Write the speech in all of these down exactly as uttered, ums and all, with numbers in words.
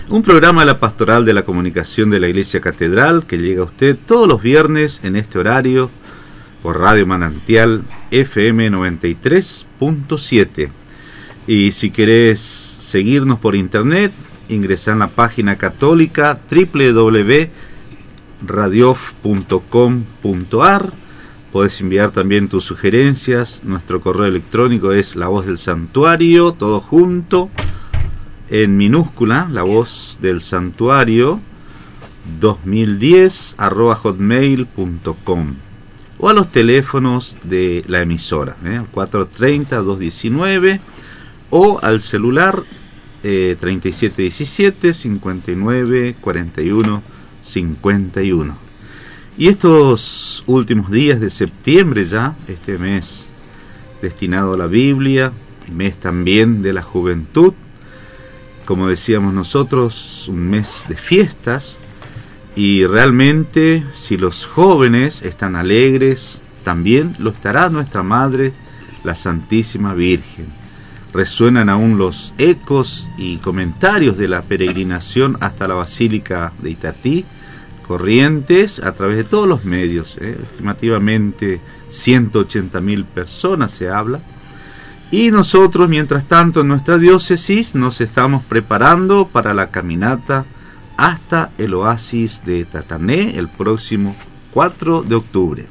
Un programa de la Pastoral de la Comunicación de la Iglesia Catedral que llega a usted todos los viernes en este horario por Radio Manantial F M noventa y tres punto siete. Y si querés seguirnos por internet, ingresá en la página católica doble u doble u doble u punto radiof punto com punto a r. Podés enviar también tus sugerencias. Nuestro correo electrónico es La Voz del Santuario, todo junto, en minúscula, La Voz del Santuario dos mil diez arroba hotmail punto com, o a los teléfonos de la emisora, ¿eh? cuatro tres cero, dos uno nueve, o al celular eh, treinta y siete diecisiete, cincuenta y nueve, cuarenta y uno, cincuenta y uno. Y estos últimos días de septiembre, ya este mes destinado a la Biblia, mes también de la juventud, como decíamos nosotros, un mes de fiestas, y realmente si los jóvenes están alegres, también lo estará nuestra Madre, la Santísima Virgen. Resuenan aún los ecos y comentarios de la peregrinación hasta la Basílica de Itatí, Corrientes, a través de todos los medios, ¿eh? Estimativamente ciento ochenta mil personas se habla. Y nosotros, mientras tanto, en nuestra diócesis nos estamos preparando para la caminata hasta el oasis de Tatané el próximo cuatro de octubre.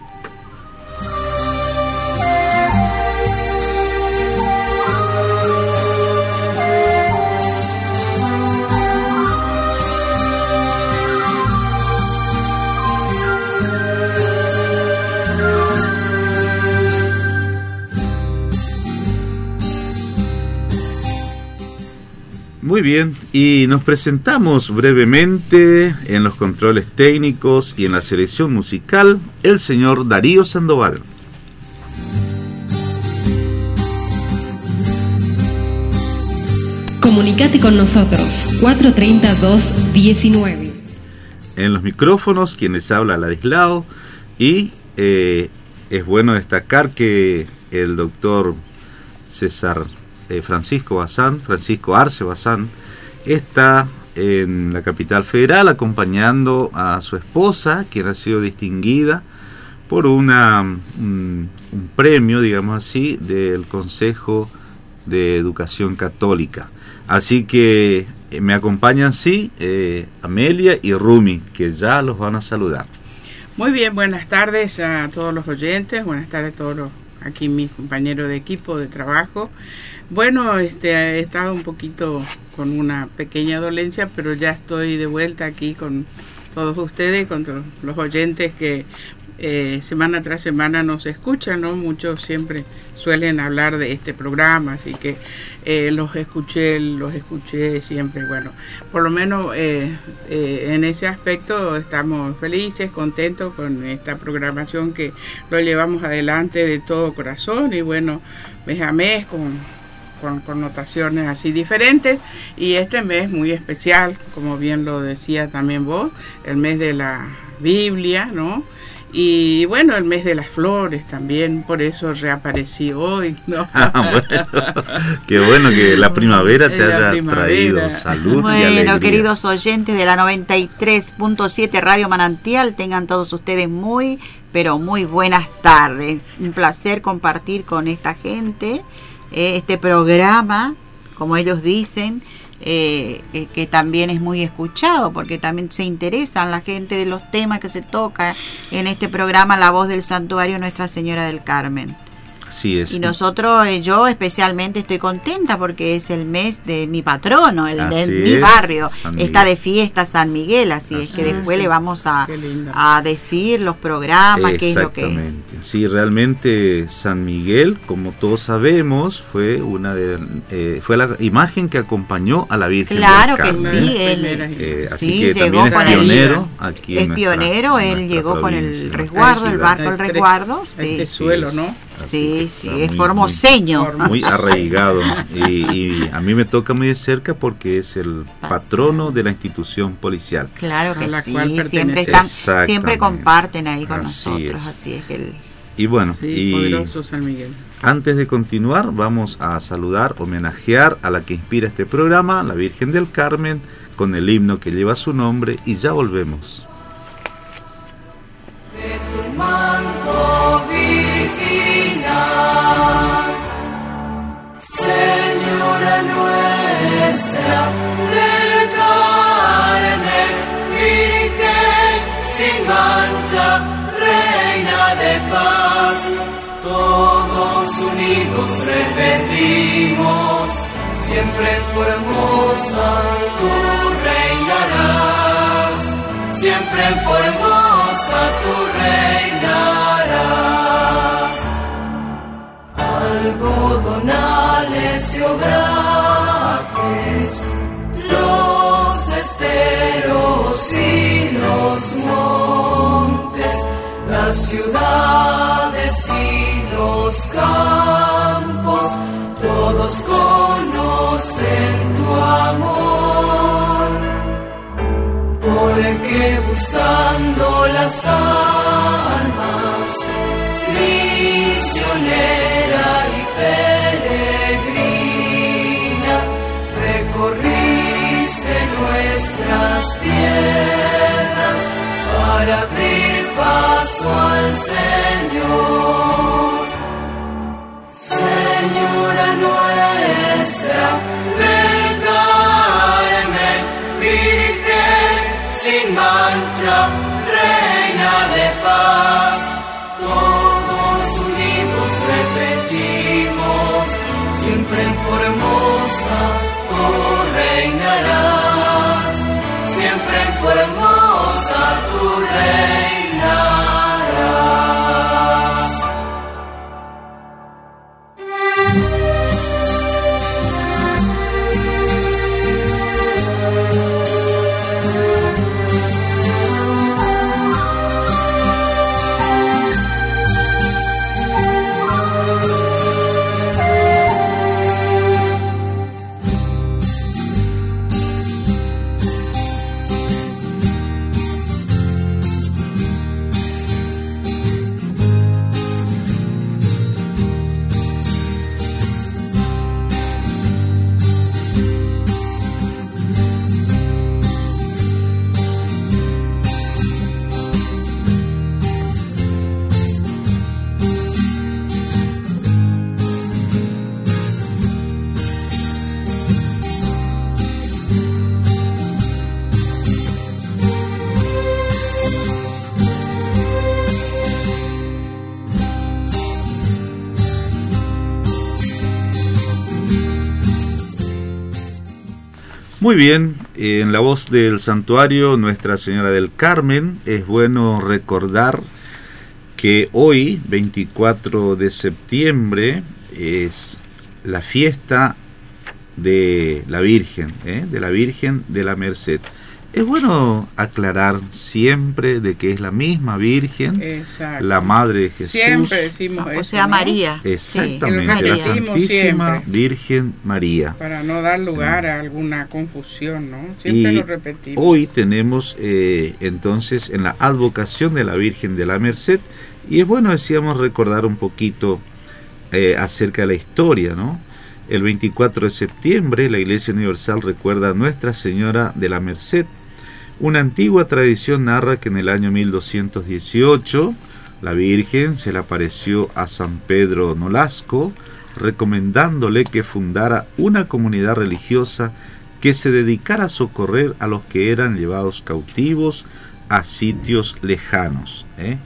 Muy bien, y nos presentamos brevemente en los controles técnicos y en la selección musical, el señor Darío Sandoval. Comunicate con nosotros, cuatro tres cero, dos uno nueve. En los micrófonos, quien les habla, Ladislao, y eh, es bueno destacar que el doctor César Eh, Francisco Bazán, Francisco Arce Bazán, está en la capital federal acompañando a su esposa, quien ha sido distinguida por una un, un premio, digamos así, del Consejo de Educación Católica. Así que eh, me acompañan, sí, eh, Amelia y Rumi, que ya los van a saludar. Muy bien, buenas tardes a todos los oyentes, buenas tardes a todos los, aquí mis compañeros de equipo de trabajo. Bueno, este, he estado un poquito con una pequeña dolencia, pero ya estoy de vuelta aquí con todos ustedes, con todos los oyentes que eh, semana tras semana nos escuchan, ¿no? Muchos siempre suelen hablar de este programa, así que eh, los escuché, los escuché siempre. Bueno, por lo menos eh, eh, en ese aspecto estamos felices, contentos con esta programación que lo llevamos adelante de todo corazón, y bueno, mes a mes con con connotaciones así diferentes, y este mes muy especial, como bien lo decía también vos, el mes de la Biblia, ¿no? Y bueno, el mes de las flores también, por eso reaparecí hoy, ¿no? Ah, bueno, qué bueno que la primavera te la haya primavera. traído salud bueno, y alegría. Bueno, queridos oyentes de la noventa y tres punto siete Radio Manantial, tengan todos ustedes muy, pero muy buenas tardes. Un placer compartir con esta gente este programa, como ellos dicen, eh, eh, que también es muy escuchado, porque también se interesan la gente de los temas que se toca en este programa, La Voz del Santuario Nuestra Señora del Carmen. Así es. Y nosotros, eh, yo especialmente estoy contenta porque es el mes de mi patrono, el así de mi es, barrio. San Está Miguel. de fiesta San Miguel, así, así es que después es. le vamos a, a decir los programas, qué es lo que... Exactamente. Sí, realmente San Miguel, como todos sabemos, fue una de eh, fue la imagen que acompañó a la Virgen claro del Carmen. Claro que sí, él eh, así sí, que llegó también con es pionero el, aquí es en nuestra, pionero, él en llegó con el resguardo, el barco el resguardo, sí. Este suelo, ¿no? Sí, sí, es muy, formoseño. Muy, muy arraigado. Y, y a mí me toca muy de cerca porque es el patrono de la institución policial. Claro que la sí, cual siempre están, siempre comparten ahí con así nosotros, es. así es que el... Y bueno, sí, y poderoso San Miguel. Antes de continuar, vamos a saludar, homenajear a la que inspira este programa, la Virgen del Carmen, con el himno que lleva su nombre y ya volvemos. De tu manto virginal, Señora nuestra del Carmen, Virgen sin mancha, Reina de paz, todos unidos repetimos, siempre en Formosa tú reinarás, siempre en Formosa tú reinarás. Algodonales y obrajes, los esteros y los montes, las ciudades y los campos, todos conocen tu amor, porque buscando las almas, misionera y peregrina, recorriste nuestras tierras para abrir paso al Señor. Señora nuestra del Carmen, Virgen sin mancha, Reina de paz, todos unidos repetimos, siempre en Formosa tú reinarás, siempre en Formosa tú reinarás. Muy bien, en la voz del santuario Nuestra Señora del Carmen, es bueno recordar que hoy, veinticuatro de septiembre, es la fiesta de la Virgen, ¿eh? de la Virgen de la Merced. Es bueno aclarar siempre de que es la misma Virgen, exacto, la Madre de Jesús. Siempre decimos eso, o sea, ¿no? María. Exactamente, sí, la Santísima siempre. Virgen María. Para no dar lugar a alguna confusión, ¿no? Siempre y lo repetimos. Hoy tenemos eh, entonces en la advocación de la Virgen de la Merced, y es bueno, decíamos, recordar un poquito eh, acerca de la historia, ¿no? El veinticuatro de septiembre la Iglesia Universal recuerda a Nuestra Señora de la Merced. Una antigua tradición narra que en el año mil doscientos dieciocho la Virgen se le apareció a San Pedro Nolasco, recomendándole que fundara una comunidad religiosa que se dedicara a socorrer a los que eran llevados cautivos a sitios lejanos, ¿eh?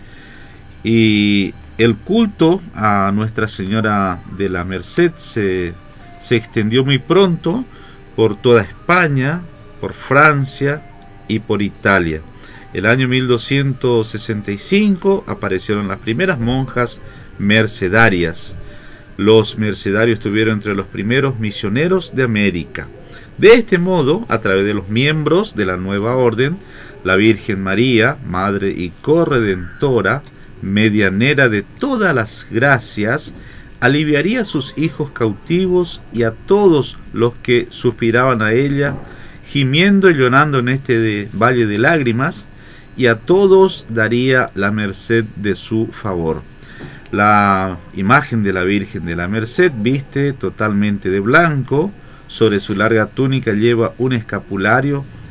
Y el culto a Nuestra Señora de la Merced se, se extendió muy pronto por toda España, por Francia y por Italia. El año mil doscientos sesenta y cinco aparecieron las primeras monjas mercedarias. Los mercedarios estuvieron entre los primeros misioneros de América. De este modo, a través de los miembros de la nueva orden, la Virgen María, Madre y Corredentora, medianera de todas las gracias, aliviaría a sus hijos cautivos y a todos los que suspiraban a ella, gimiendo y llorando en este de valle de lágrimas, y a todos daría la merced de su favor. La imagen de la Virgen de la Merced viste totalmente de blanco, sobre su larga túnica lleva un escapulario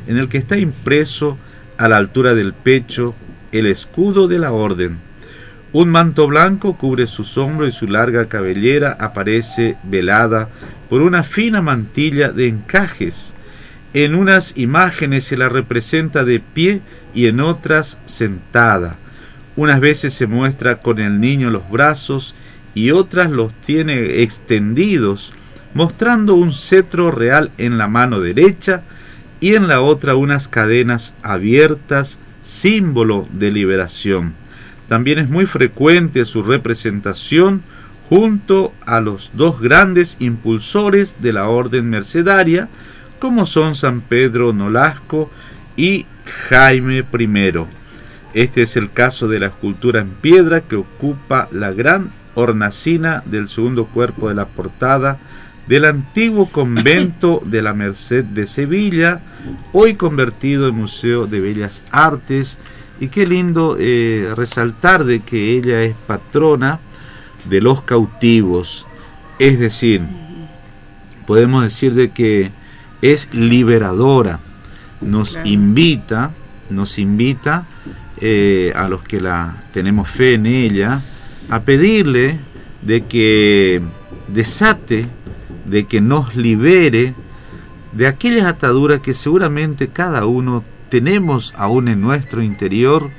en el que está impreso a la altura del pecho el escudo de la orden. Un manto blanco cubre sus hombros y su larga cabellera aparece velada por una fina mantilla de encajes. En unas imágenes se la representa de pie y en otras sentada. Unas veces se muestra con el niño en los brazos y otras los tiene extendidos, mostrando un cetro real en la mano derecha y en la otra unas cadenas abiertas, símbolo de liberación. También es muy frecuente su representación junto a los dos grandes impulsores de la orden mercedaria, como son San Pedro Nolasco y Jaime primero. Este es el caso de la escultura en piedra que ocupa la gran hornacina del segundo cuerpo de la portada del antiguo convento de la Merced de Sevilla, hoy convertido en Museo de Bellas Artes. Y qué lindo eh, resaltar de que ella es patrona de los cautivos, es decir, podemos decir de que es liberadora, nos claro. invita, nos invita eh, a los que la tenemos fe en ella, a pedirle de que desate, de que nos libere de aquellas ataduras que seguramente cada uno tenemos aún en nuestro interior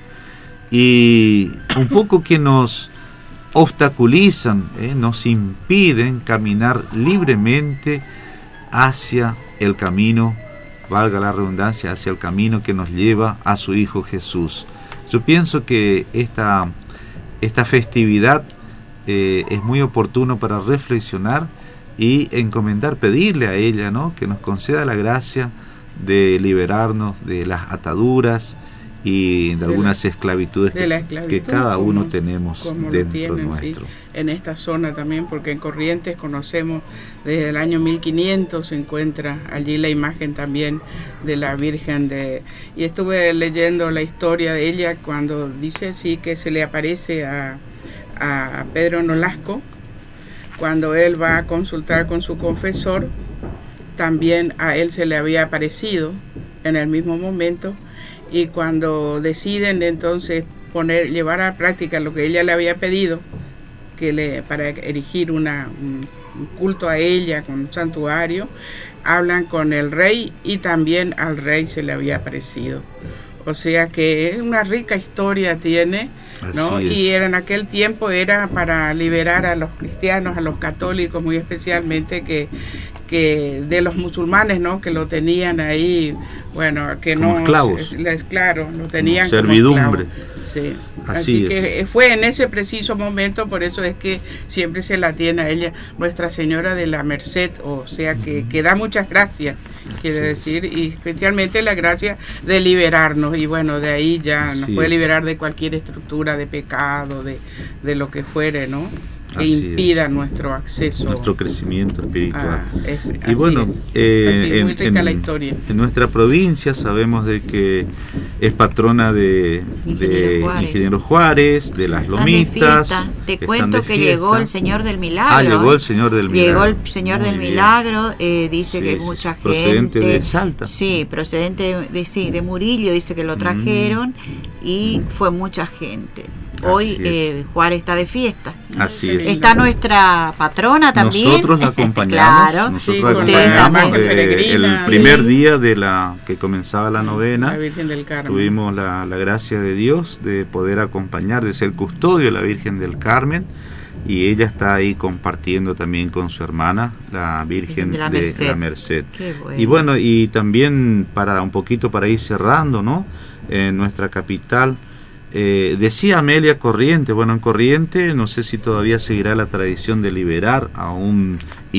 y un poco que nos obstaculizan, ¿eh? nos impiden caminar libremente hacia el camino, valga la redundancia, hacia el camino que nos lleva a su Hijo Jesús. Yo pienso que esta, esta festividad eh, es muy oportuno para reflexionar y encomendar, pedirle a ella, ¿no?, que nos conceda la gracia de liberarnos de las ataduras y de, de algunas la, esclavitudes que, esclavitud, que cada como, uno tenemos dentro tienen, nuestro. Sí, en esta zona también, porque en Corrientes conocemos desde el año mil quinientos se encuentra allí la imagen también de la Virgen de... Y estuve leyendo la historia de ella cuando dice sí que se le aparece a, a Pedro Nolasco, cuando él va a consultar con su confesor. También a él se le había aparecido en el mismo momento, y cuando deciden entonces poner, llevar a práctica lo que ella le había pedido, que le, para erigir una, un, un culto a ella con un santuario, hablan con el rey y también al rey se le había aparecido. O sea que una rica historia tiene, ¿no? Y era, en aquel tiempo era para liberar a los cristianos, a los católicos muy especialmente, que que de los musulmanes, ¿no?, que lo tenían ahí, bueno, que como no esclavos. Les, claro, lo tenían como servidumbre. Como sí. Así, Así es. que fue en ese preciso momento, por eso es que siempre se la tiene a ella Nuestra Señora de la Merced, o sea que, que da muchas gracias, quiere decir, y especialmente la gracia de liberarnos, y bueno, de ahí ya Así nos puede es. liberar de cualquier estructura de pecado, de, de lo que fuere, ¿no?, que así impida es. nuestro acceso, nuestro crecimiento espiritual. Ah, es, y bueno, es. Eh, es muy en, rica la en, historia. en nuestra provincia sabemos de que es patrona de Ingeniero, de Juárez. Ingeniero Juárez, de las Lomitas. Te cuento que llegó el Señor del Milagro. Ah, llegó el Señor del Milagro. Llegó el Señor Muy del bien. Milagro, eh, dice Sí, que sí, mucha sí. gente... Procedente de Salta. Sí, procedente de, sí, de Murillo, dice que lo trajeron mm. y fue mucha gente. Hoy eh, Juárez está de fiesta. Así es. Está nuestra patrona también. Nosotros la acompañamos. Claro. Nosotros Sí, la acompañamos de, el sí. primer día de la que comenzaba la novena. La Virgen del Carmen. Tuvimos la, la gracia de Dios de poder acompañar, de ser custodio de la Virgen del Carmen. Y ella está ahí compartiendo también con su hermana, la Virgen de la de Merced. La Merced. Qué bueno. Y bueno, y también para un poquito para ir cerrando, ¿no?, en nuestra capital. Eh, decía Amelia Corrientes, bueno, en Corrientes no sé si todavía seguirá la tradición de liberar a un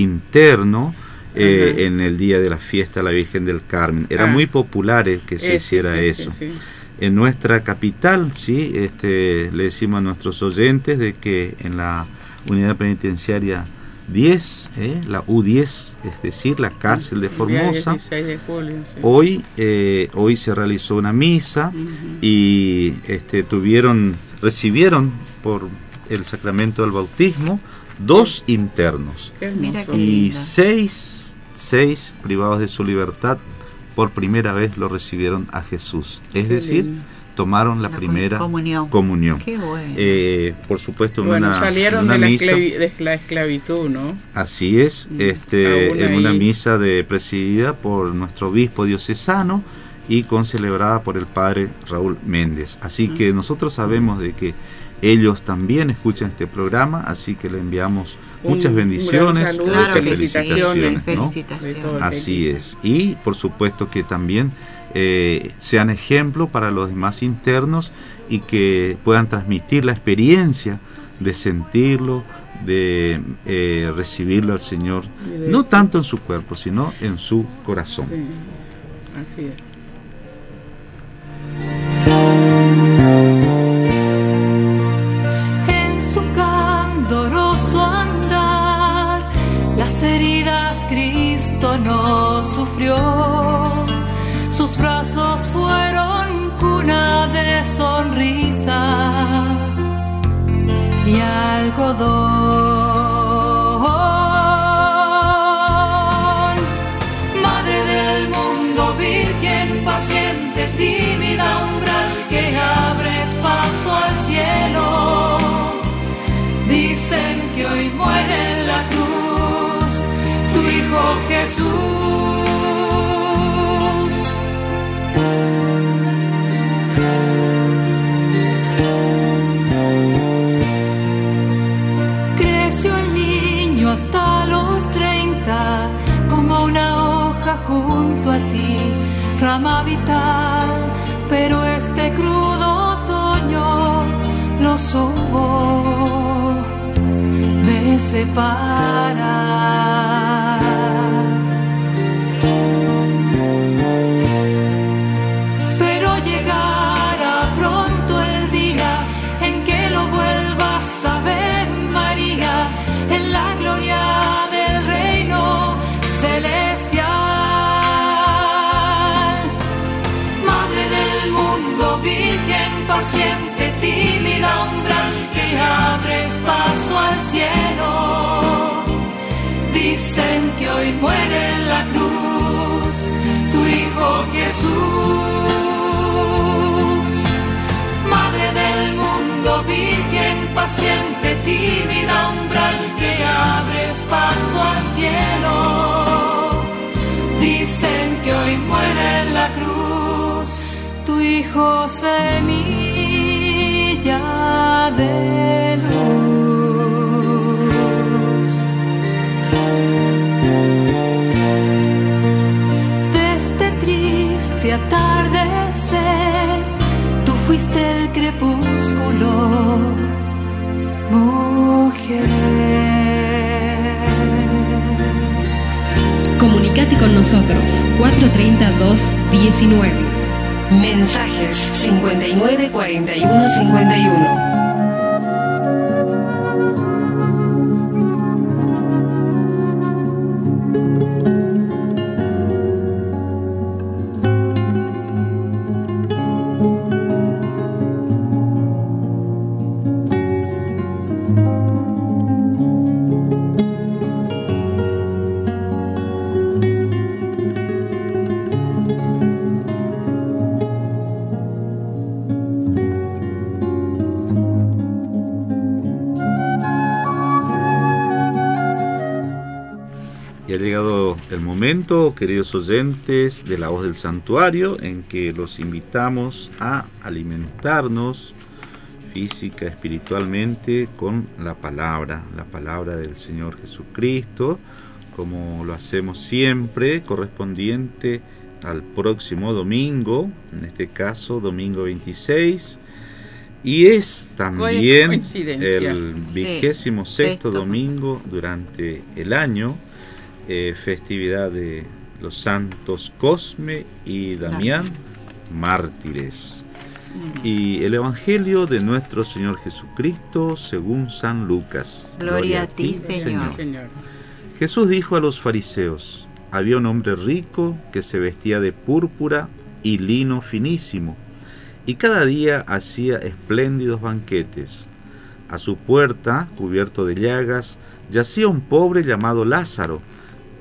interno eh, uh-huh. en el día de la fiesta de la Virgen del Carmen. Era ah. muy popular el que se eh, hiciera sí, sí, eso. Sí, sí. En nuestra capital, sí, este, le decimos a nuestros oyentes de que en la unidad penitenciaria diez, eh, la U diez, es decir, la cárcel de Formosa, dieciséis de julio, sí. hoy, eh, hoy se realizó una misa uh-huh. y este, tuvieron, recibieron por el sacramento del bautismo dos internos Mira y seis, seis privados de su libertad por primera vez lo recibieron a Jesús. Es Qué decir, lindo. tomaron la, La primera comunión. comunión. Qué bueno. Eh, por supuesto, en Bueno, una, salieron en una de, la misa. esclavi- de la esclavitud, ¿no? Así es, Mm, este, aún en una ahí. misa de presidida por nuestro obispo diocesano y concelebrada por el padre Raúl Méndez. Así Mm. que nosotros sabemos de que ellos también escuchan este programa, así que le enviamos Un- muchas un gran bendiciones, saludo, muchas Claro que sí, felicitaciones, ¿no? felicitaciones. De todo el Así es. Y por supuesto que también eh, sean ejemplo para los demás internos y que puedan transmitir la experiencia de sentirlo, de eh, recibirlo al Señor, Y de- no tanto en su cuerpo, sino en su corazón. Sí, así es. En su candoroso andar, las heridas Cristo no sufrió. Sus brazos fueron cuna de sonrisa y algodón. Madre del mundo, virgen paciente, tímida umbral que abres paso al cielo. Dicen que hoy muere en la cruz tu Hijo Jesús. Creció el niño hasta los treinta, como una hoja junto a ti, rama vital, pero este crudo otoño lo supo de separar. Pero llegará pronto el día en que lo vuelvas a ver, María, en la gloria del reino celestial. Madre del mundo, virgen paciente, tímida umbral que abres paso al cielo. Dicen que hoy muere en la cruz tu Hijo Jesús. Madre del mundo, virgen paciente, tímida umbral que abres paso al cielo. Dicen que hoy muere en la cruz tu Hijo, semilla de luz. De este triste atardecer, tú fuiste el crepúsculo, mujer. Comunicate con nosotros cuatro treinta, dos diecinueve. Mensajes cincuenta y nueve cuarenta y uno cincuenta y uno. Y ha llegado el momento, queridos oyentes de La Voz del Santuario, en que los invitamos a alimentarnos física, espiritualmente con la palabra, la palabra del Señor Jesucristo, como lo hacemos siempre, correspondiente al próximo domingo, en este caso domingo veintiséis, y es también coincidencia. el vigésimo Sí, sexto sexto. domingo durante el año, eh, festividad de los santos Cosme y Damián, mártires. Y el Evangelio de nuestro Señor Jesucristo según San Lucas. Gloria a ti, Señor. Señor. Jesús dijo a los fariseos: había un hombre rico que se vestía de púrpura y lino finísimo, y cada día hacía espléndidos banquetes. A su puerta, cubierto de llagas, yacía un pobre llamado Lázaro,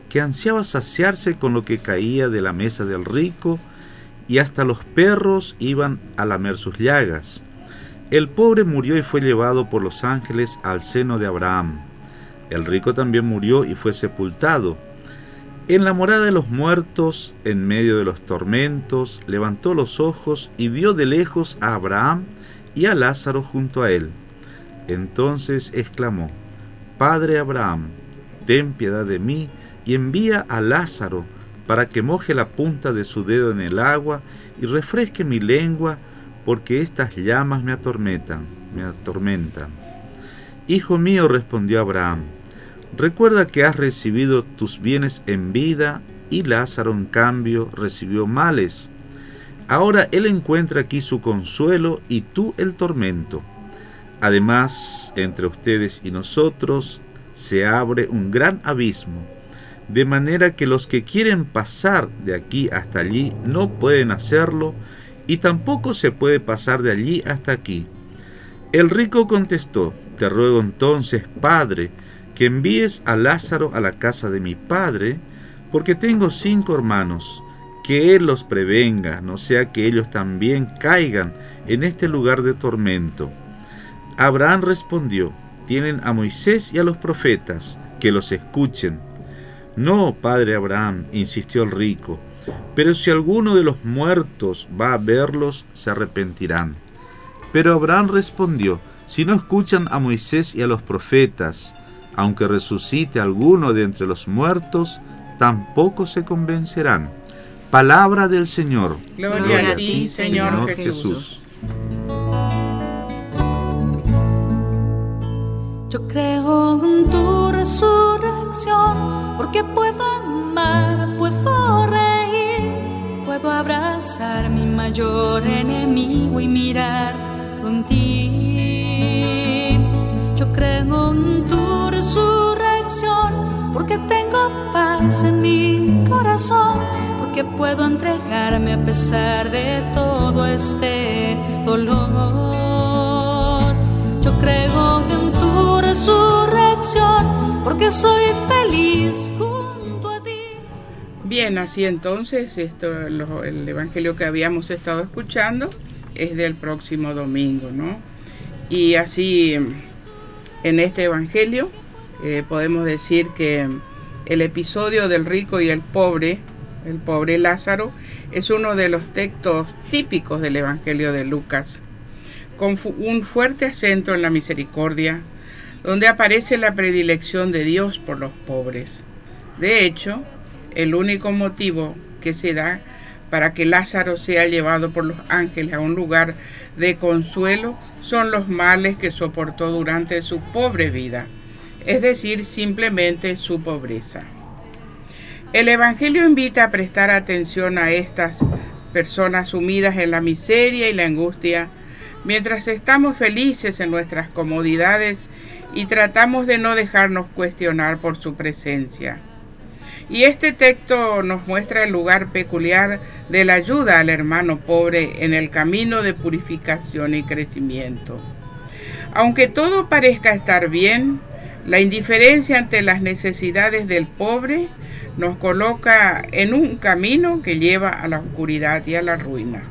que ansiaba saciarse con lo que caía de la mesa del rico, y hasta los perros iban a lamer sus llagas. El pobre murió y fue llevado por los ángeles al seno de Abraham. El rico también murió y fue sepultado. En la morada de los muertos, en medio de los tormentos, levantó los ojos y vio de lejos a Abraham y a Lázaro junto a él. Entonces exclamó: Padre Abraham, ten piedad de mí y envía a Lázaro para que moje la punta de su dedo en el agua y refresque mi lengua, porque estas llamas me atormentan, me atormentan. Hijo mío, respondió Abraham, recuerda que has recibido tus bienes en vida y Lázaro, en cambio, recibió males. Ahora él encuentra aquí su consuelo y tú el tormento. Además, entre ustedes y nosotros se abre un gran abismo, de manera que los que quieren pasar de aquí hasta allí no pueden hacerlo, y tampoco se puede pasar de allí hasta aquí. El rico contestó: te ruego entonces, Padre, que envíes a Lázaro a la casa de mi padre, porque tengo cinco hermanos, que él los prevenga, no sea que ellos también caigan en este lugar de tormento. Abraham respondió: tienen a Moisés y a los profetas, que los escuchen. No, padre Abraham, insistió el rico, pero si alguno de los muertos va a verlos, se arrepentirán. Pero Abraham respondió: si no escuchan a Moisés y a los profetas, aunque resucite alguno de entre los muertos, tampoco se convencerán. Palabra del Señor. Gloria, Gloria a ti, Señor, Señor Jesús. Jesús. Yo creo en tu resurrección, porque puedo amar, puedo reír, puedo abrazar mi mayor enemigo y mirar en ti. Yo creo en tu resurrección, porque tengo paz en mi corazón, porque puedo entregarme a pesar de todo este dolor. Yo creo en tu resurrección, porque soy feliz junto a ti. Bien, así entonces, esto, lo, el evangelio que habíamos estado escuchando es del próximo domingo, ¿no? Y así, en este evangelio, eh, podemos decir que el episodio del rico y el pobre, el pobre Lázaro, es uno de los textos típicos del evangelio de Lucas, con un fuerte acento en la misericordia, donde aparece la predilección de Dios por los pobres. De hecho, el único motivo que se da para que Lázaro sea llevado por los ángeles a un lugar de consuelo son los males que soportó durante su pobre vida, es decir, simplemente su pobreza. El Evangelio invita a prestar atención a estas personas sumidas en la miseria y la angustia, mientras estamos felices en nuestras comodidades y tratamos de no dejarnos cuestionar por su presencia. Y este texto nos muestra el lugar peculiar de la ayuda al hermano pobre en el camino de purificación y crecimiento. Aunque todo parezca estar bien, la indiferencia ante las necesidades del pobre nos coloca en un camino que lleva a la oscuridad y a la ruina.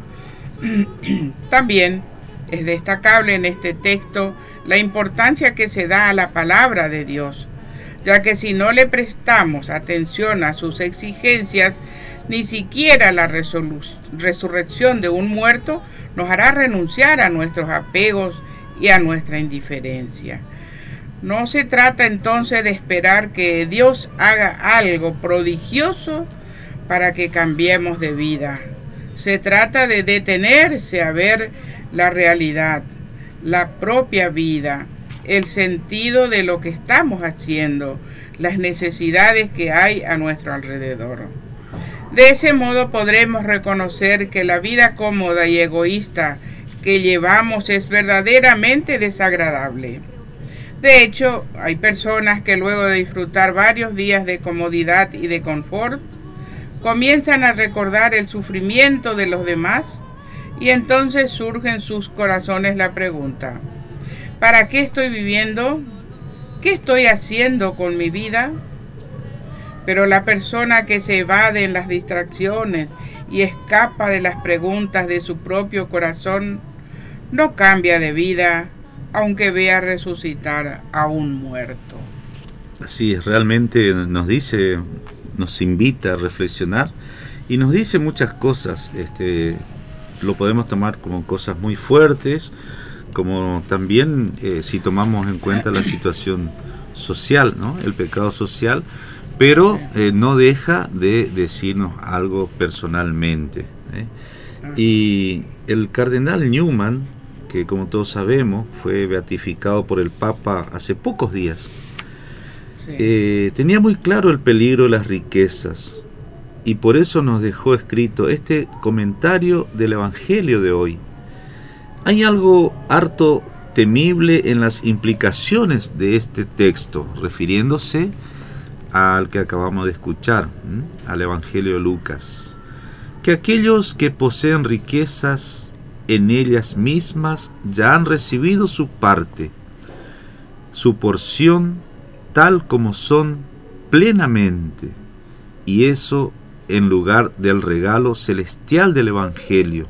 También es destacable en este texto la importancia que se da a la palabra de Dios, ya que si no le prestamos atención a sus exigencias, ni siquiera la resurrección de un muerto nos hará renunciar a nuestros apegos y a nuestra indiferencia. No se trata entonces de esperar que Dios haga algo prodigioso para que cambiemos de vida. Se trata de detenerse a ver la realidad, la propia vida, el sentido de lo que estamos haciendo, las necesidades que hay a nuestro alrededor. De ese modo podremos reconocer que la vida cómoda y egoísta que llevamos es verdaderamente desagradable. De hecho, hay personas que luego de disfrutar varios días de comodidad y de confort, comienzan a recordar el sufrimiento de los demás y entonces surge en sus corazones la pregunta: ¿para qué estoy viviendo? ¿Qué estoy haciendo con mi vida? Pero la persona que se evade en las distracciones y escapa de las preguntas de su propio corazón, no cambia de vida, aunque vea resucitar a un muerto. Así es, realmente nos dice, nos invita a reflexionar y nos dice muchas cosas. Este, lo podemos tomar como cosas muy fuertes, como también eh, si tomamos en cuenta la situación social, ¿no? El pecado social, pero eh, no deja de decirnos algo personalmente, ¿eh? Y el cardenal Newman, que como todos sabemos fue beatificado por el Papa hace pocos días, sí. eh, tenía muy claro el peligro de las riquezas y por eso nos dejó escrito este comentario del Evangelio de hoy. Hay algo harto temible en las implicaciones de este texto, refiriéndose al que acabamos de escuchar, ¿m? al Evangelio de Lucas, que aquellos que poseen riquezas en ellas mismas ya han recibido su parte, su porción tal como son plenamente, y eso en lugar del regalo celestial del Evangelio.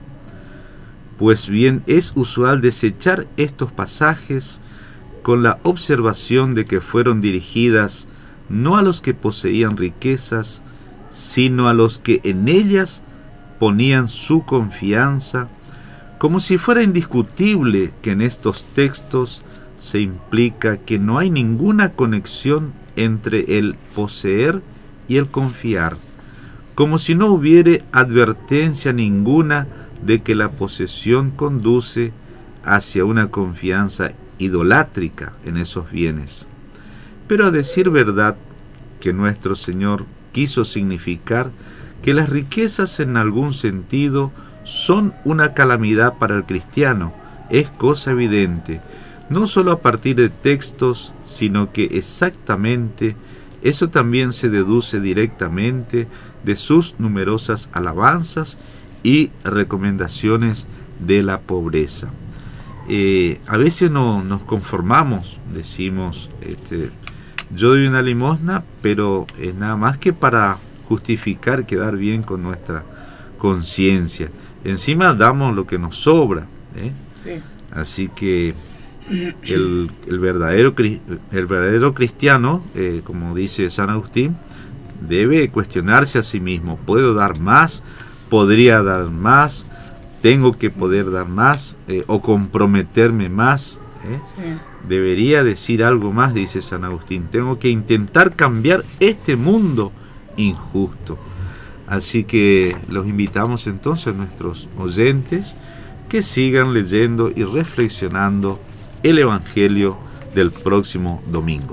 Pues bien, es usual desechar estos pasajes con la observación de que fueron dirigidas no a los que poseían riquezas, sino a los que en ellas ponían su confianza, como si fuera indiscutible que en estos textos se implica que no hay ninguna conexión entre el poseer y el confiar, como si no hubiere advertencia ninguna de que la posesión conduce hacia una confianza idolátrica en esos bienes. Pero a decir verdad, que nuestro Señor quiso significar que las riquezas en algún sentido son una calamidad para el cristiano, es cosa evidente, no solo a partir de textos, sino que exactamente eso también se deduce directamente de sus numerosas alabanzas y recomendaciones de la pobreza. Eh, a veces no nos conformamos, decimos, este, yo doy una limosna, pero es nada más que para justificar, quedar bien con nuestra conciencia. Encima damos lo que nos sobra, ¿eh? Sí. Así que el, el, verdadero, el verdadero cristiano, eh, como dice San Agustín, debe cuestionarse a sí mismo. ¿Puedo dar más? ¿Podría dar más? ¿Tengo que poder dar más? Eh, ¿O comprometerme más? ¿eh? Sí. Debería decir algo más, dice San Agustín. Tengo que intentar cambiar este mundo injusto. Así que los invitamos entonces a nuestros oyentes que sigan leyendo y reflexionando el Evangelio del próximo domingo.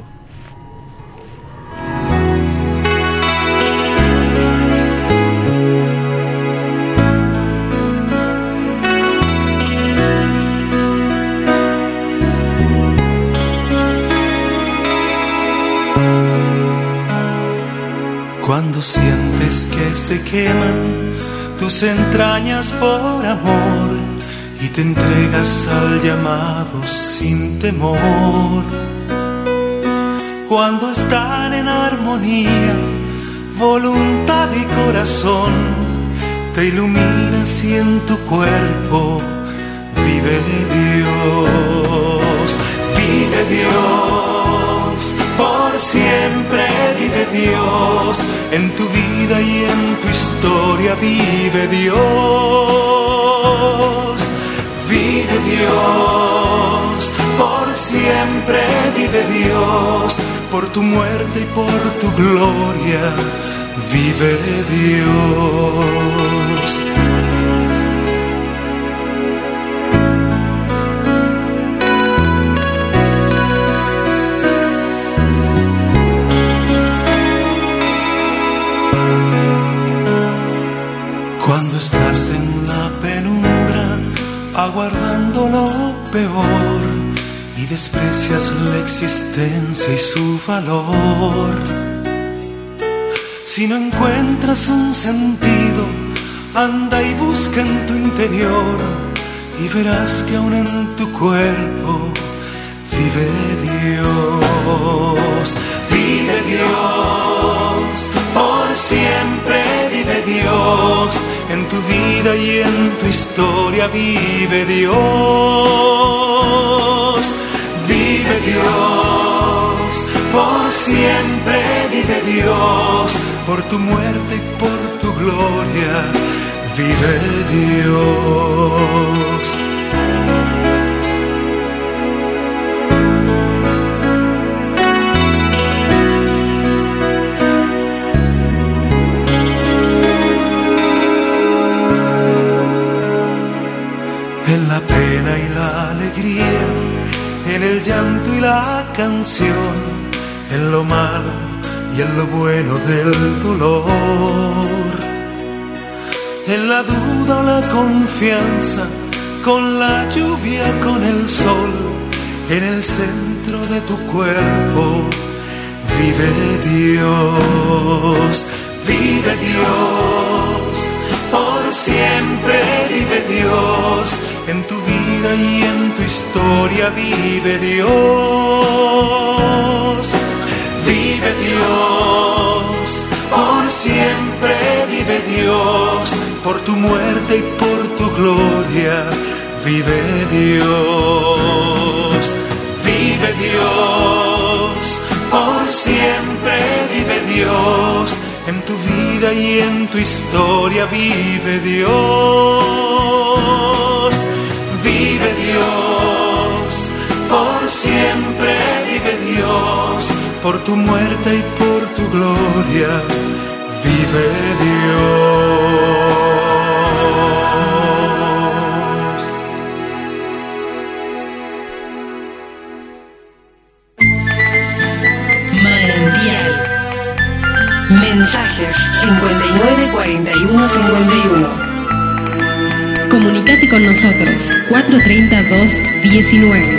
Cuando sientes que se queman tus entrañas por amor y te entregas al llamado sin temor, cuando están en armonía voluntad y corazón, te iluminas y en tu cuerpo vive Dios, vive Dios, por siempre vive Dios, en tu vida y en tu historia vive Dios, vive Dios, por siempre vive Dios, por tu muerte y por tu gloria vive Dios. Cuando estás en la penumbra, aguardando lo peor, y desprecias la existencia y su valor, si no encuentras un sentido, anda y busca en tu interior, y verás que aún en tu cuerpo vive Dios, vive Dios, siempre vive Dios, en tu vida y en tu historia vive Dios. Vive Dios, por siempre vive Dios, por tu muerte y por tu gloria vive Dios. En la pena y la alegría, en el llanto y la canción, en lo malo y en lo bueno del dolor, en la duda o la confianza, con la lluvia, con el sol, en el centro de tu cuerpo vive Dios, vive Dios, por siempre vive Dios, en tu vida y en tu historia vive Dios, vive Dios, por siempre vive Dios, por tu muerte y por tu gloria vive Dios, vive Dios, por siempre vive Dios, en tu vida y en tu historia vive Dios, vive Dios, por siempre vive Dios, por tu muerte y por tu gloria vive Dios. Manantial. Mensajes cincuenta y nueve cuarenta y uno cincuenta y uno. Comunicate con nosotros cuatro treinta, dos diecinueve.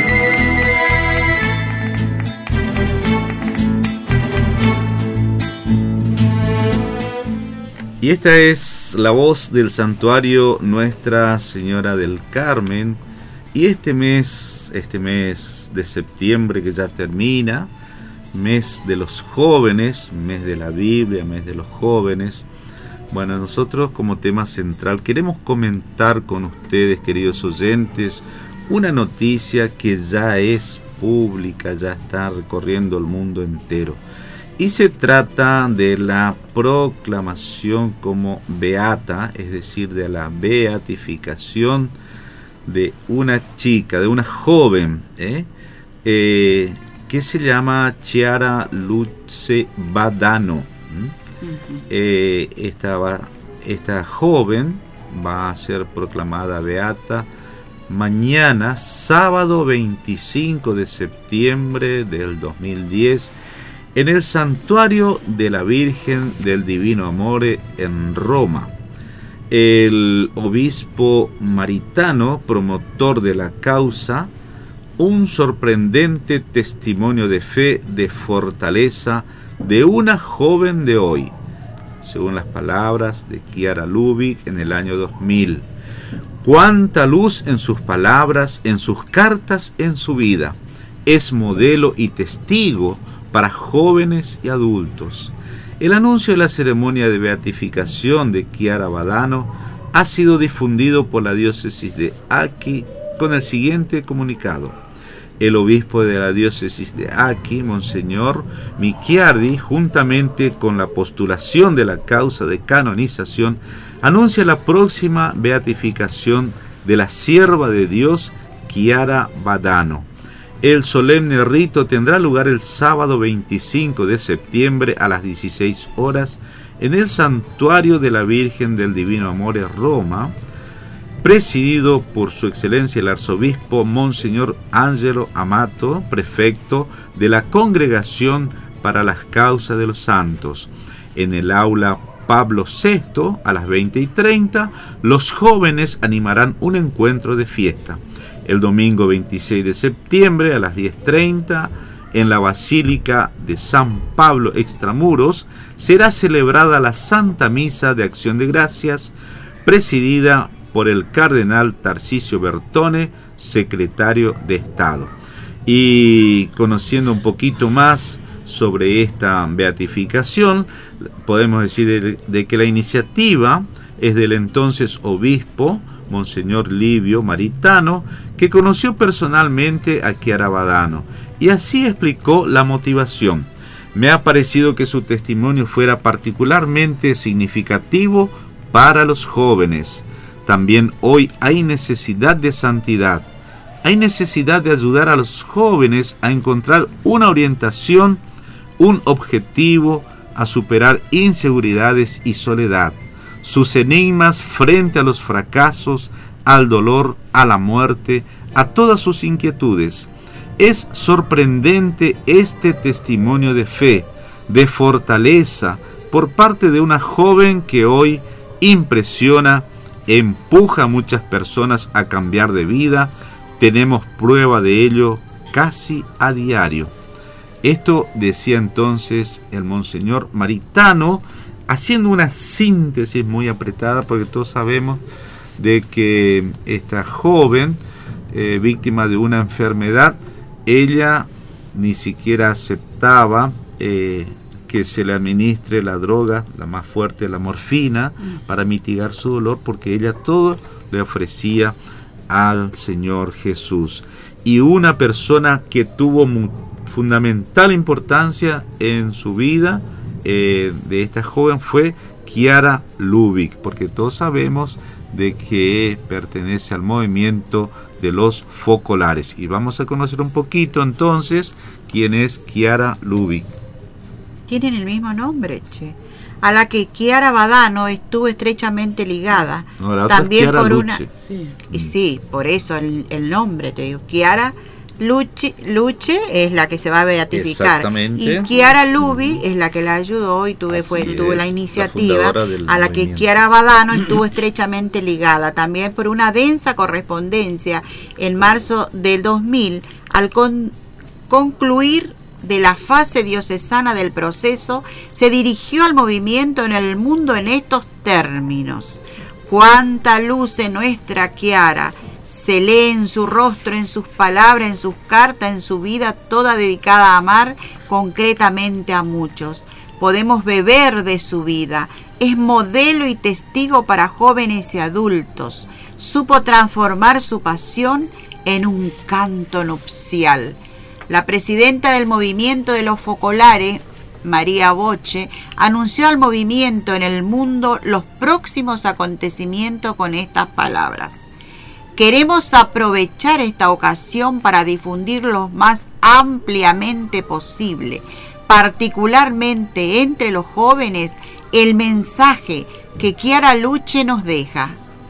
Y esta es la voz del santuario Nuestra Señora del Carmen. Y este mes, este mes de septiembre que ya termina, mes de los jóvenes, mes de la Biblia, mes de los jóvenes. Bueno, nosotros como tema central queremos comentar con ustedes, queridos oyentes, una noticia que ya es pública, ya está recorriendo el mundo entero. Y se trata de la proclamación como beata, es decir, de la beatificación de una chica, de una joven, ¿eh? Eh, que se llama Chiara Luzzi Badano. Uh-huh. Eh, esta, va, esta joven va a ser proclamada beata mañana, sábado veinticinco de septiembre del dos mil diez, en el Santuario de la Virgen del Divino Amore en Roma. El obispo Maritano, promotor de la causa, un sorprendente testimonio de fe, de fortaleza de una joven de hoy, según las palabras de Chiara Lubich en el año dos mil. Cuánta luz en sus palabras, en sus cartas, en su vida. Es modelo y testigo para jóvenes y adultos. El anuncio de la ceremonia de beatificación de Chiara Badano ha sido difundido por la diócesis de Acqui con el siguiente comunicado. El obispo de la diócesis de Acqui, Monseñor Michiardi, juntamente con la postulación de la causa de canonización, anuncia la próxima beatificación de la sierva de Dios, Chiara Badano. El solemne rito tendrá lugar el sábado veinticinco de septiembre a las dieciséis horas en el Santuario de la Virgen del Divino Amore, Roma, presidido por su excelencia el arzobispo Monseñor Angelo Amato, prefecto de la Congregación para las Causas de los Santos. En el aula Pablo sexto, a las veinte y treinta, los jóvenes animarán un encuentro de fiesta. El domingo veintiséis de septiembre a las diez y treinta, en la Basílica de San Pablo Extramuros, será celebrada la Santa Misa de Acción de Gracias, presidida por el cardenal Tarcisio Bertone, secretario de Estado. Y conociendo un poquito más sobre esta beatificación, podemos decir de que la iniciativa es del entonces obispo, Monseñor Livio Maritano, que conoció personalmente a Chiara Badano, y así explicó la motivación. Me ha parecido que su testimonio fuera particularmente significativo para los jóvenes. También hoy hay necesidad de santidad. Hay necesidad de ayudar a los jóvenes a encontrar una orientación, un objetivo, a superar inseguridades y soledad, sus enigmas frente a los fracasos, al dolor, a la muerte, a todas sus inquietudes. Es sorprendente este testimonio de fe, de fortaleza, por parte de una joven que hoy impresiona, empuja a muchas personas a cambiar de vida. Tenemos prueba de ello casi a diario. Esto decía entonces el Monseñor Maritano, haciendo una síntesis muy apretada, porque todos sabemos de que esta joven, eh, víctima de una enfermedad, ella ni siquiera aceptaba eh, que se le administre la droga, la más fuerte, la morfina, para mitigar su dolor, porque ella todo le ofrecía al Señor Jesús. Y una persona que tuvo fundamental importancia en su vida eh, de esta joven fue Chiara Lubich, porque todos sabemos de que pertenece al movimiento de los focolares. Y vamos a conocer un poquito entonces quién es Chiara Lubich. Tienen el mismo nombre, che. A la que Chiara Badano estuvo estrechamente ligada. No, la también otra es por Chiara una. Luce. Sí. Y sí, por eso el, el nombre, te digo. Chiara Luce, Luce es la que se va a beatificar. Exactamente. Y Chiara Lubich es la que la ayudó y tuve, fue, tuvo la iniciativa, la a la que Chiara Badano estuvo estrechamente ligada. También por una densa correspondencia en marzo del dos mil, al con, concluir de la fase diocesana del proceso, se dirigió al movimiento en el mundo en estos términos: cuánta luz en nuestra Chiara se lee en su rostro, en sus palabras, en sus cartas, en su vida toda dedicada a amar concretamente a muchos. Podemos beber de su vida. Es modelo y testigo para jóvenes y adultos. Supo transformar su pasión en un canto nupcial. La presidenta del movimiento de los focolares, María Boche, anunció al movimiento en el mundo los próximos acontecimientos con estas palabras: queremos aprovechar esta ocasión para difundirlo más ampliamente posible, particularmente entre los jóvenes, el mensaje que Chiara Luce nos deja.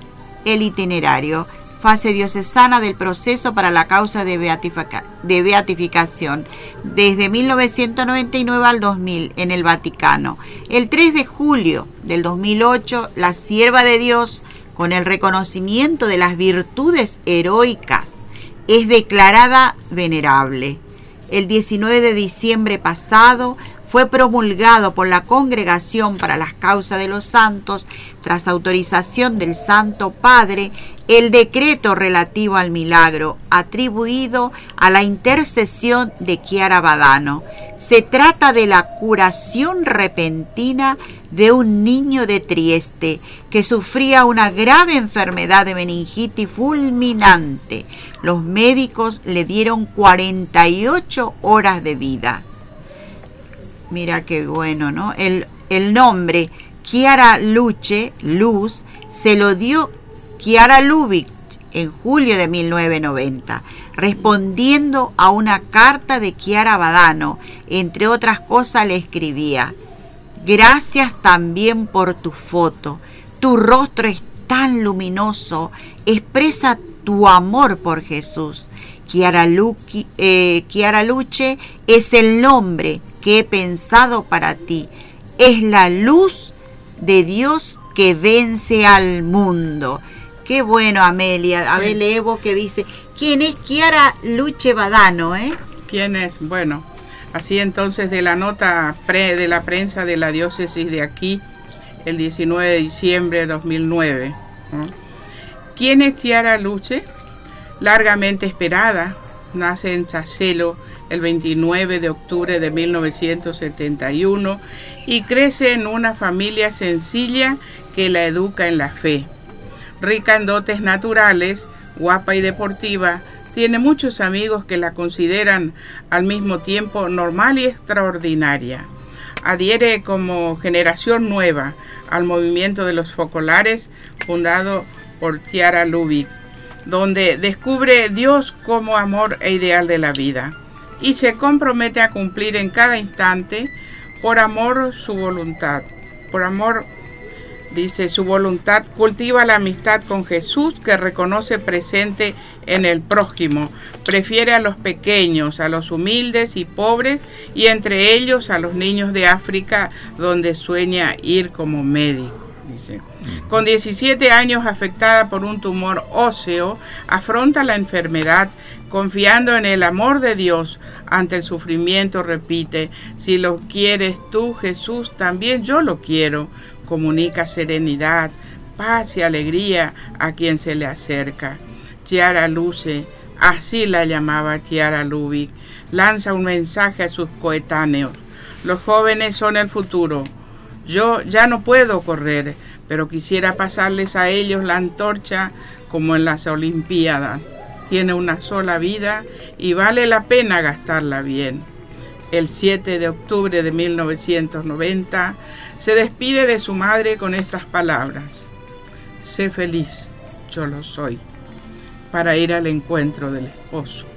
El itinerario: fase diocesana del proceso para la causa de, beatifica, de beatificación, desde mil novecientos noventa y nueve al dos mil en el Vaticano. El tres de julio del dos mil ocho, la sierva de Dios, con el reconocimiento de las virtudes heroicas, es declarada venerable. El diecinueve de diciembre pasado fue promulgado por la Congregación para las Causas de los Santos, tras autorización del Santo Padre, el decreto relativo al milagro atribuido a la intercesión de Chiara Badano. Se trata de la curación repentina de un niño de Trieste que sufría una grave enfermedad de meningitis fulminante. Los médicos le dieron cuarenta y ocho horas de vida. Mira qué bueno, ¿no? El, el nombre Chiara Luce, Luz, se lo dio Chiara Lubich en julio de mil novecientos noventa, respondiendo a una carta de Chiara Badano. Entre otras cosas le escribía: gracias también por tu foto, tu rostro es tan luminoso, expresa tu amor por Jesús. Chiara, Luci, eh, Chiara Luce es el nombre que he pensado para ti, es la luz de Dios que vence al mundo. Qué bueno, Amelia. A ver, Evo, que dice, ¿quién es Chiara Luce Badano, eh? ¿Quién es? Bueno, así entonces de la nota pre, de la prensa de la diócesis de aquí, el diecinueve de diciembre de dos mil nueve. ¿eh? ¿Quién es Chiara Luce? Largamente esperada, nace en Sassuolo, el veintinueve de octubre de mil novecientos setenta y uno y crece en una familia sencilla que la educa en la fe. Rica en dotes naturales, guapa y deportiva, tiene muchos amigos que la consideran al mismo tiempo normal y extraordinaria. Adhiere como generación nueva al movimiento de los focolares fundado por Chiara Lubich, donde descubre Dios como amor e ideal de la vida y se compromete a cumplir en cada instante por amor su voluntad. Por amor, dice, su voluntad cultiva la amistad con Jesús que reconoce presente en el prójimo, prefiere a los pequeños, a los humildes y pobres y entre ellos a los niños de África donde sueña ir como médico. Dice. Con diecisiete años, afectada por un tumor óseo, afronta la enfermedad confiando en el amor de Dios. Ante el sufrimiento repite: si lo quieres tú, Jesús, también yo lo quiero. Comunica serenidad, paz y alegría a quien se le acerca. Chiara Luce, así la llamaba Chiara Lubich, lanza un mensaje a sus coetáneos: los jóvenes son el futuro. Yo ya no puedo correr, pero quisiera pasarles a ellos la antorcha como en las Olimpiadas. Tiene una sola vida y vale la pena gastarla bien. El siete de octubre de mil novecientos noventa se despide de su madre con estas palabras: sé feliz, yo lo soy, para ir al encuentro del esposo.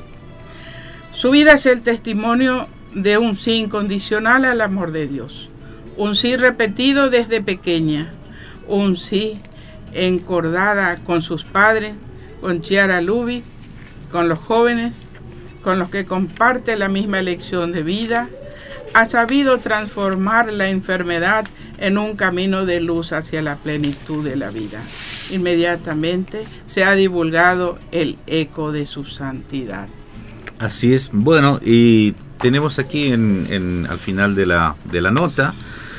Su vida es el testimonio de un sí incondicional al amor de Dios, un sí repetido desde pequeña, un sí encordada con sus padres, con Chiara Lubich, con los jóvenes, con los que comparte la misma elección de vida. Ha sabido transformar la enfermedad en un camino de luz hacia la plenitud de la vida. Inmediatamente se ha divulgado el eco de su santidad. Así es. Bueno, y tenemos aquí en, en al final de la, de la nota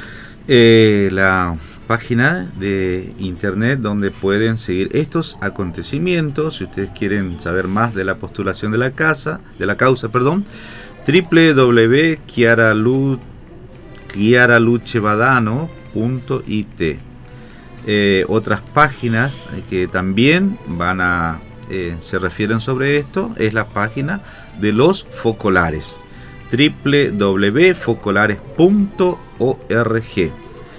eh, la página de internet donde pueden seguir estos acontecimientos. Si ustedes quieren saber más de la postulación de la casa, de la causa, perdón, doble u doble u doble u punto chiara luchevadano punto it. Eh, otras páginas que también van a eh, se refieren sobre esto es la página de los focolares, doble u doble u doble u punto focolares punto org.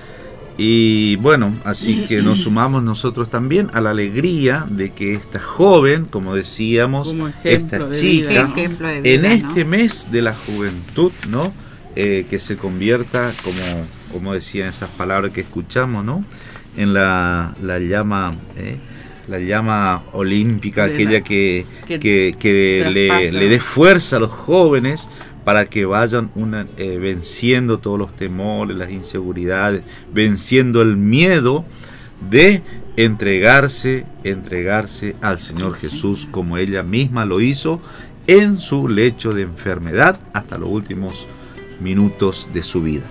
Y bueno, así que nos sumamos nosotros también a la alegría de que esta joven, como decíamos, como esta de chica, vida, ¿no? Ejemplo de en vida, este ¿no? mes de la juventud, ¿no? Eh, que se convierta, como, como decían esas palabras que escuchamos, ¿no? En la, la llama, ¿eh? la llama olímpica, De aquella la- que, que que, que le, traspasa. le dé fuerza a los jóvenes para que vayan una, eh, venciendo todos los temores, las inseguridades, venciendo el miedo de entregarse, entregarse al Señor Jesús como ella misma lo hizo en su lecho de enfermedad hasta los últimos minutos de su vida.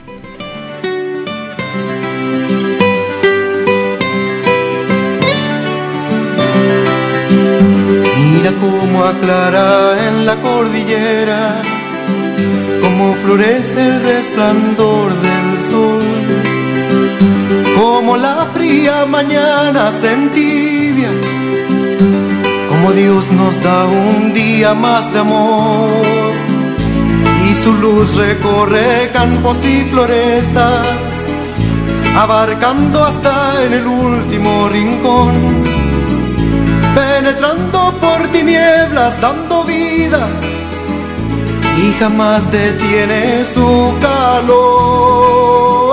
Mira cómo aclara en la cordillera, cómo florece el resplandor del sol, cómo la fría mañana se entibia, cómo Dios nos da un día más de amor, y su luz recorre campos y florestas, abarcando hasta en el último rincón, penetrando por tinieblas, dando vida, y jamás detiene su calor.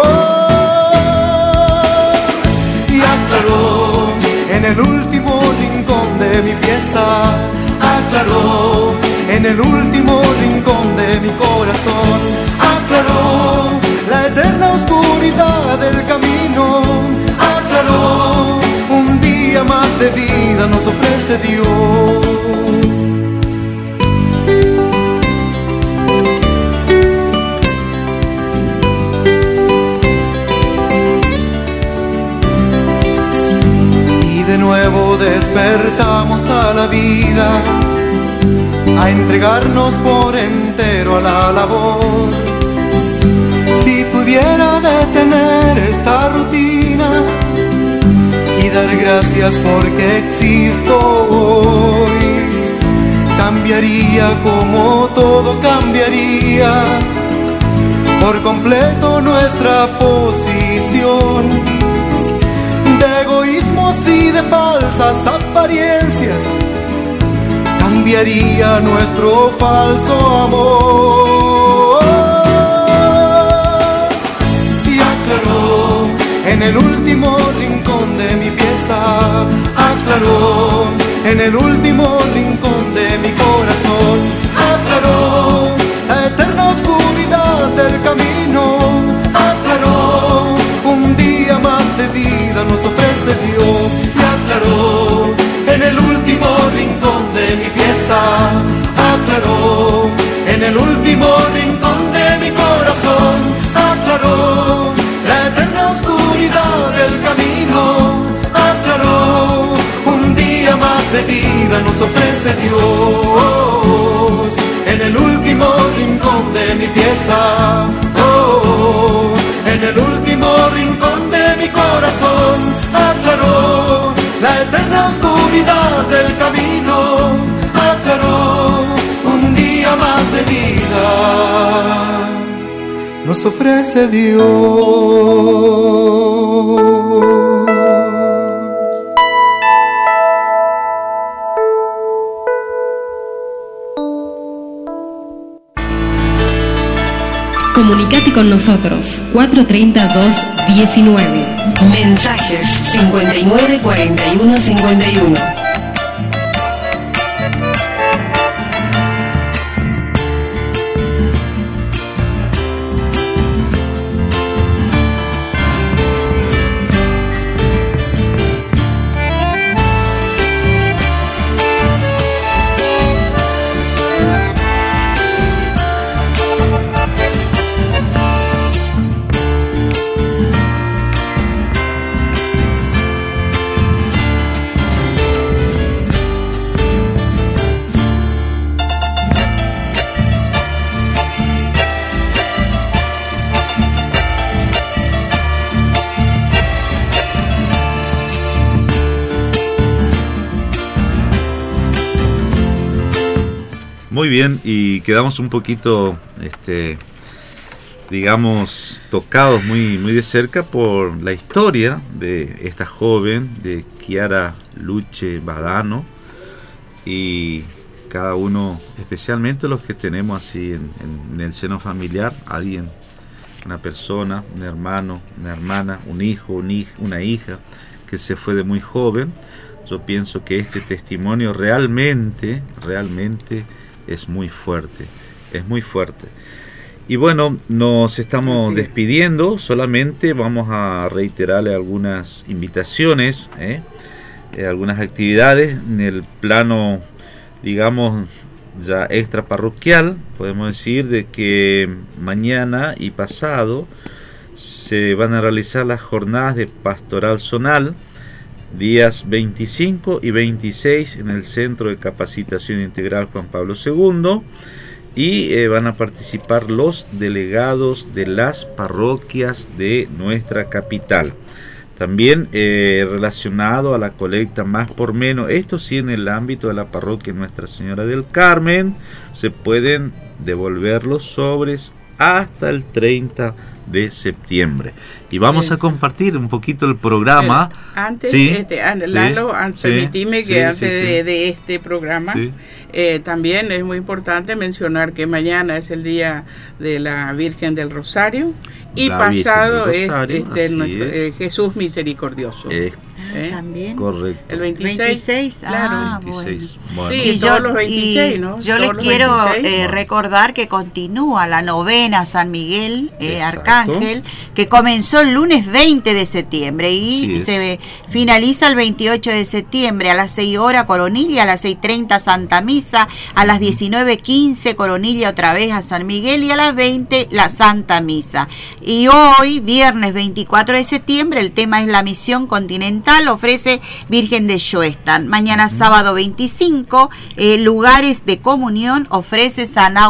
Y aclaró en el último rincón de mi pieza, aclaró en el último rincón de mi corazón, aclaró la eterna oscuridad del camino, aclaró un día más de vida nos ofrece Dios. Y de nuevo despertamos a la vida, a entregarnos por entero entero a la labor. Si pudiera detener esta rutina y dar gracias porque existo hoy, cambiaría como todo cambiaría por completo nuestra posición de egoísmos y de falsas apariencias. Cambiaría nuestro falso amor. Y aclaró en el último rincón de mi pieza, aclaró en el último rincón de mi corazón, aclaró la eterna oscuridad del camino, aclaró un día más de vida nos ofrece Dios. Y aclaró en el último rincón de mi pieza, aclaró en el último rincón de mi corazón, aclaró la eterna oscuridad del camino, aclaró un día más de vida nos ofrece Dios. En el último rincón de mi pieza, oh, en el último rincón de mi corazón, aclaró la eterna oscuridad del camino, aclaró un día más de vida nos ofrece Dios. Comunicate con nosotros cuatro treinta, dos diecinueve. Mensajes cincuenta y nueve cuarenta y uno cincuenta y uno. Muy bien, y quedamos un poquito, este, digamos, tocados muy, muy de cerca por la historia de esta joven, de Kiara Luche Badano, y cada uno, especialmente los que tenemos así en, en, en el seno familiar, alguien, una persona, un hermano, una hermana, un hijo, un hij, una hija que se fue de muy joven. Yo pienso que este testimonio realmente, realmente es muy fuerte, es muy fuerte. Y bueno, nos estamos sí. despidiendo, solamente vamos a reiterarle algunas invitaciones, ¿eh? Eh, algunas actividades en el plano, digamos, ya extra parroquial. Podemos decir de que mañana y pasado se van a realizar las jornadas de pastoral zonal, días veinticinco y veintiséis en el Centro de Capacitación Integral Juan Pablo segundo, y eh, van a participar los delegados de las parroquias de nuestra capital. También eh, relacionado a la colecta más por menos, esto sí en el ámbito de la parroquia Nuestra Señora del Carmen, se pueden devolver los sobres hasta el treinta de septiembre. Y vamos sí. a compartir un poquito el programa. Pero antes, sí, este, Lalo, sí, antes, permitime sí, que sí, antes sí, de, sí. de este programa, sí. eh, también es muy importante mencionar que mañana es el día de la Virgen del Rosario y la pasado Rosario, es, este, nuestro, es. Eh, Jesús Misericordioso. Eh, ¿Eh? También. Correcto. El veintiséis. veintiséis, claro. ah, veintiséis. Bueno. Bueno. Sí, y todos yo, los veintiséis, y ¿no? Yo todos les los quiero veintiséis. eh, Bueno. recordar que continúa la novena San Miguel eh, Exacto. Arcángel, que comenzó el lunes veinte de septiembre y se finaliza el veintiocho de septiembre a las seis horas Coronilla, a las seis treinta Santa Misa, a las diecinueve quince Coronilla otra vez a San Miguel y a las veinte la Santa Misa. Y hoy, viernes veinticuatro de septiembre, el tema es la misión continental, ofrece Virgen de Schoestan. Mañana sábado veinticinco, eh, lugares de comunión, ofrece San Agustín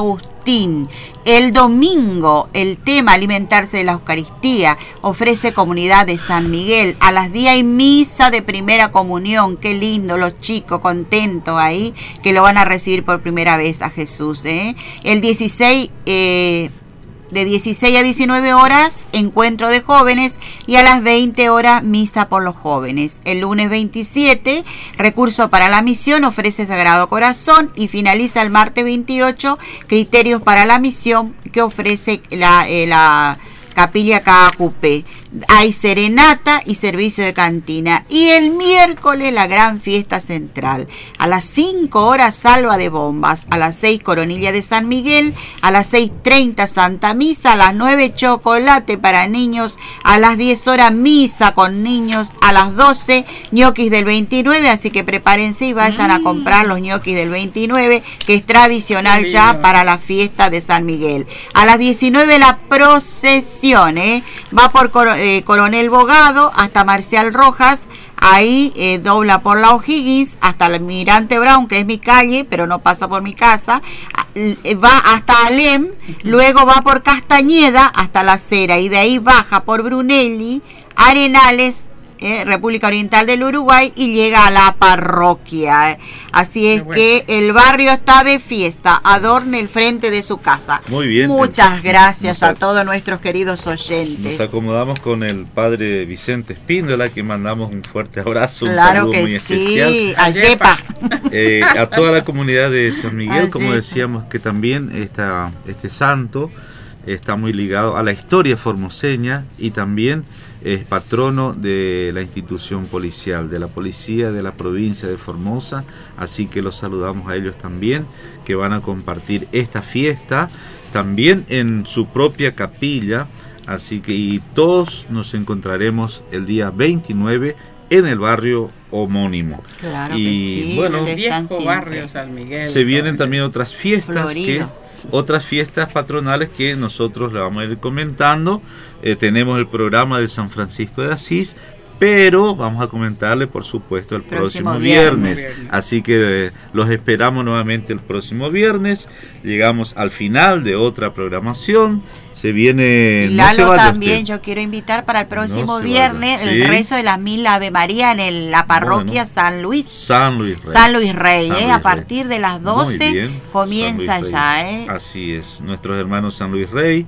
Agustín. El domingo, el tema alimentarse de la Eucaristía, ofrece Comunidad de San Miguel. A las diez hay misa de primera comunión. Qué lindo, los chicos contentos ahí que lo van a recibir por primera vez a Jesús. ¿eh? El dieciséis... Eh, de dieciséis a diecinueve horas, encuentro de jóvenes, y a las veinte horas, misa por los jóvenes. El lunes veintisiete, recurso para la misión, ofrece Sagrado Corazón, y finaliza el martes veintiocho, criterios para la misión, que ofrece la, eh, la Capilla K A Q P. Hay serenata y servicio de cantina. Y el miércoles la gran fiesta central. A las cinco horas salva de bombas. A las seis coronilla de San Miguel. A las seis treinta Santa Misa. A las nueve chocolate para niños. A las diez horas misa con niños. A las doce ñoquis del veintinueve. Así que prepárense y vayan mm. a comprar los ñoquis del veintinueve, que es tradicional ya para la fiesta de San Miguel. A las diecinueve la procesión. ¿eh? Va por Cor Eh, Coronel Bogado hasta Marcial Rojas, ahí eh, dobla por la O'Higgins hasta el Almirante Brown, que es mi calle, pero no pasa por mi casa, eh, va hasta Alem, luego va por Castañeda hasta La Cera, y de ahí baja por Brunelli, Arenales, Eh, República Oriental del Uruguay, y llega a la parroquia. Eh. Así es que el barrio está de fiesta. Adorne el frente de su casa. Muy bien. Muchas gracias a todos nuestros queridos oyentes. Nos acomodamos con el padre Vicente Espíndola, que mandamos un fuerte abrazo, un claro saludo que muy sí. especial. A Yepa. Eh, a toda la comunidad de San Miguel, Así. como decíamos, que también esta, este santo está muy ligado a la historia formoseña, y también es patrono de la institución policial, de la policía de la provincia de Formosa, así que los saludamos a ellos también, que van a compartir esta fiesta también en su propia capilla, así que y todos nos encontraremos el día veintinueve en el barrio homónimo. Claro y que sí, bueno, el viejo barrio San Miguel. Se vienen también otras fiestas Florido. que otras fiestas patronales que nosotros le vamos a ir comentando. Eh, tenemos el programa de San Francisco de Asís, pero vamos a comentarle, por supuesto, el próximo, próximo viernes. viernes. Así que eh, los esperamos nuevamente el próximo viernes. Llegamos al final de otra programación. Se viene... Y Lalo, no se vaya también usted. Yo quiero invitar para el próximo no viernes vaya. el ¿Sí? rezo de las mil Ave María en el, la parroquia bueno. San Luis. San Luis Rey. San Luis Rey, San eh, Luis a partir Rey. de las doce comienza ya. Eh. Así es, nuestros hermanos San Luis Rey.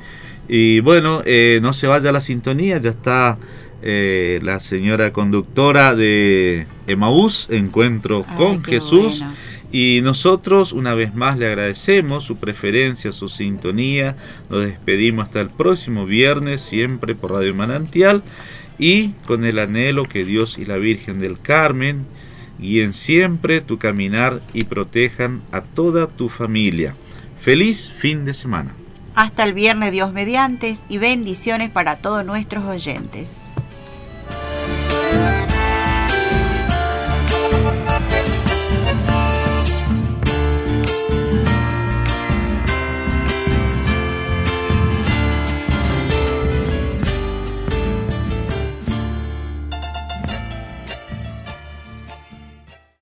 Y bueno, eh, no se vaya la sintonía, ya está eh, la señora conductora de Emaús, Encuentro Ay, con Jesús. Bueno. Y nosotros una vez más le agradecemos su preferencia, su sintonía. Nos despedimos hasta el próximo viernes, siempre por Radio Manantial, y con el anhelo que Dios y la Virgen del Carmen guíen siempre tu caminar y protejan a toda tu familia. Feliz fin de semana. Hasta el viernes, Dios mediante, y bendiciones para todos nuestros oyentes.